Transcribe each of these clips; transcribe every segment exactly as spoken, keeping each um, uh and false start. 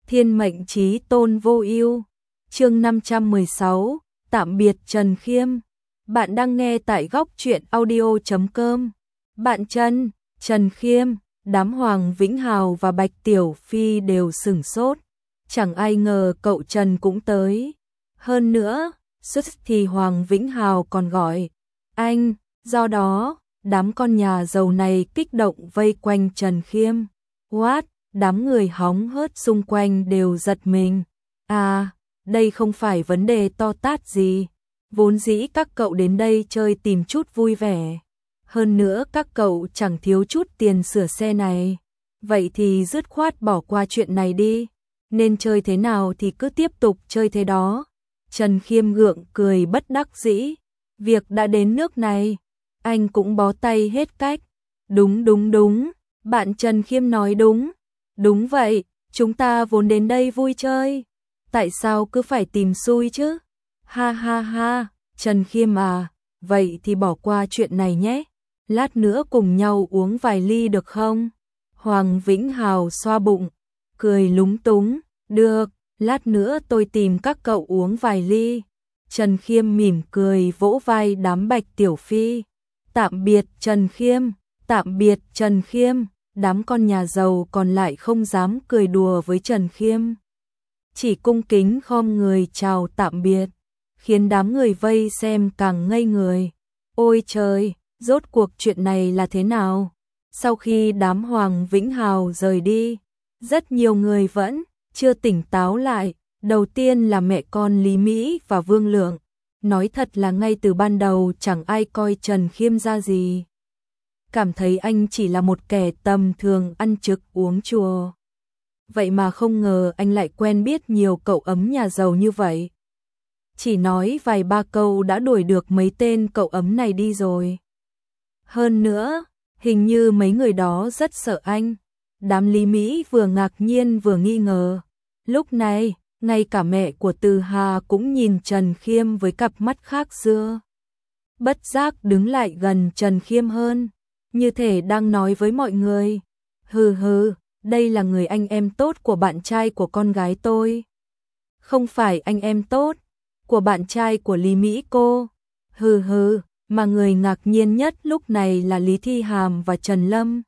Thiên mệnh chí tôn vô ưu. Chương năm trăm mười sáu, tạm biệt Trần Khiêm. Bạn đang nghe tại góc truyện audio chấm com. Bạn Trần, Trần Khiêm, đám Hoàng Vĩnh Hào và Bạch Tiểu Phi đều sửng sốt. Chẳng ai ngờ cậu Trần cũng tới. Hơn nữa, xuất thì Hoàng Vĩnh Hào còn gọi anh, do đó, đám con nhà giàu này kích động vây quanh Trần Khiêm. What? Đám người hóng hớt xung quanh đều giật mình. À, đây không phải vấn đề to tát gì. Vốn dĩ các cậu đến đây chơi tìm chút vui vẻ. Hơn nữa các cậu chẳng thiếu chút tiền sửa xe này. Vậy thì dứt khoát bỏ qua chuyện này đi. Nên chơi thế nào thì cứ tiếp tục chơi thế đó. Trần Khiêm gượng cười bất đắc dĩ. Việc đã đến nước này, anh cũng bó tay hết cách. Đúng đúng đúng, bạn Trần Khiêm nói đúng. Đúng vậy, chúng ta vốn đến đây vui chơi. Tại sao cứ phải tìm xui chứ? Ha ha ha, Trần Khiêm à, vậy thì bỏ qua chuyện này nhé. Lát nữa cùng nhau uống vài ly được không? Hoàng Vĩnh Hào xoa bụng, cười lúng túng. Được, lát nữa tôi tìm các cậu uống vài ly. Trần Khiêm mỉm cười vỗ vai đám Bạch Tiểu Phi. Tạm biệt Trần Khiêm, tạm biệt Trần Khiêm. Đám con nhà giàu còn lại không dám cười đùa với Trần Khiêm. Chỉ cung kính khom người chào tạm biệt, khiến đám người vây xem càng ngây người. Ôi trời, rốt cuộc chuyện này là thế nào? Sau khi đám Hoàng Vĩnh Hào rời đi, rất nhiều người vẫn chưa tỉnh táo lại. Đầu tiên là mẹ con Lý Mỹ và Vương Lượng. Nói thật là ngay từ ban đầu chẳng ai coi Trần Khiêm ra gì. Cảm thấy anh chỉ là một kẻ tầm thường ăn trực uống chùa. Vậy mà không ngờ anh lại quen biết nhiều cậu ấm nhà giàu như vậy. Chỉ nói vài ba câu đã đuổi được mấy tên cậu ấm này đi rồi. Hơn nữa, hình như mấy người đó rất sợ anh. Đám Lý Mỹ vừa ngạc nhiên vừa nghi ngờ. Lúc này, ngay cả mẹ của Từ Hà cũng nhìn Trần Khiêm với cặp mắt khác xưa. Bất giác đứng lại gần Trần Khiêm hơn, như thể đang nói với mọi người. Hừ hừ, đây là người anh em tốt của bạn trai của con gái tôi. Không phải anh em tốt của bạn trai của Lý Mỹ cô. Hừ hừ, mà người ngạc nhiên nhất lúc này là Lý Thi Hàm và Trần Lâm.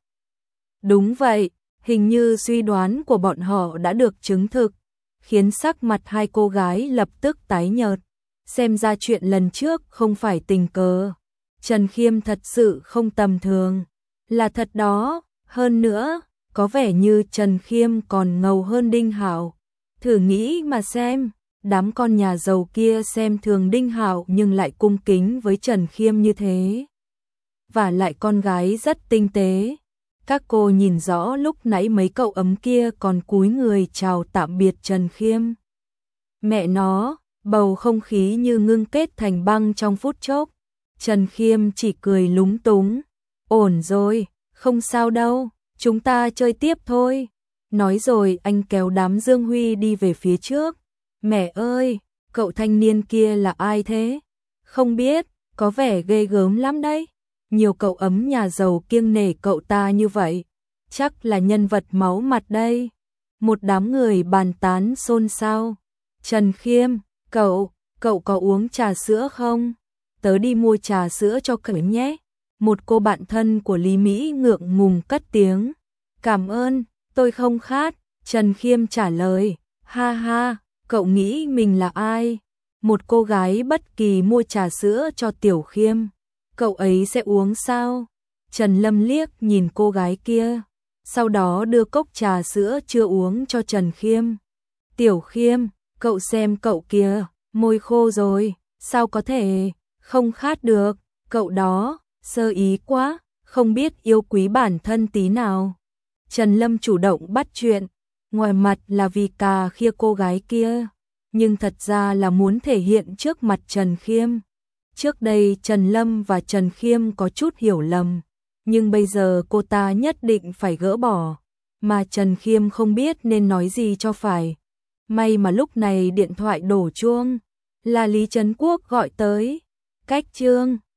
Đúng vậy, hình như suy đoán của bọn họ đã được chứng thực, khiến sắc mặt hai cô gái lập tức tái nhợt. Xem ra chuyện lần trước không phải tình cờ. Trần Khiêm thật sự không tầm thường. Là thật đó, hơn nữa, có vẻ như Trần Khiêm còn ngầu hơn Đinh Hạo. Thử nghĩ mà xem, đám con nhà giàu kia xem thường Đinh Hạo nhưng lại cung kính với Trần Khiêm như thế. Và lại con gái rất tinh tế. Các cô nhìn rõ lúc nãy mấy cậu ấm kia còn cúi người chào tạm biệt Trần Khiêm. Mẹ nó, bầu không khí như ngưng kết thành băng trong phút chốc. Trần Khiêm chỉ cười lúng túng. Ổn rồi, không sao đâu, chúng ta chơi tiếp thôi. Nói rồi anh kéo đám Dương Huy đi về phía trước. Mẹ ơi, cậu thanh niên kia là ai thế? Không biết, có vẻ ghê gớm lắm đấy. Nhiều cậu ấm nhà giàu kiêng nể cậu ta như vậy, chắc là nhân vật máu mặt đây. Một đám người bàn tán xôn xao. Trần Khiêm, cậu, cậu có uống trà sữa không? Tớ đi mua trà sữa cho cậu nhé. Một cô bạn thân của Lý Mỹ ngượng ngùng cất tiếng. Cảm ơn, tôi không khát. Trần Khiêm trả lời. Ha ha, cậu nghĩ mình là ai? Một cô gái bất kỳ mua trà sữa cho Tiểu Khiêm, cậu ấy sẽ uống sao? Trần Lâm liếc nhìn cô gái kia, sau đó đưa cốc trà sữa chưa uống cho Trần Khiêm. Tiểu Khiêm, cậu xem cậu kia, môi khô rồi, sao có thể không khát được? Cậu đó, sơ ý quá, không biết yêu quý bản thân tí nào. Trần Lâm chủ động bắt chuyện, ngoài mặt là vì cà khịa cô gái kia, nhưng thật ra là muốn thể hiện trước mặt Trần Khiêm. Trước đây Trần Lâm và Trần Khiêm có chút hiểu lầm, nhưng bây giờ cô ta nhất định phải gỡ bỏ, mà Trần Khiêm không biết nên nói gì cho phải. May mà lúc này điện thoại đổ chuông, là Lý Trấn Quốc gọi tới. Cách chương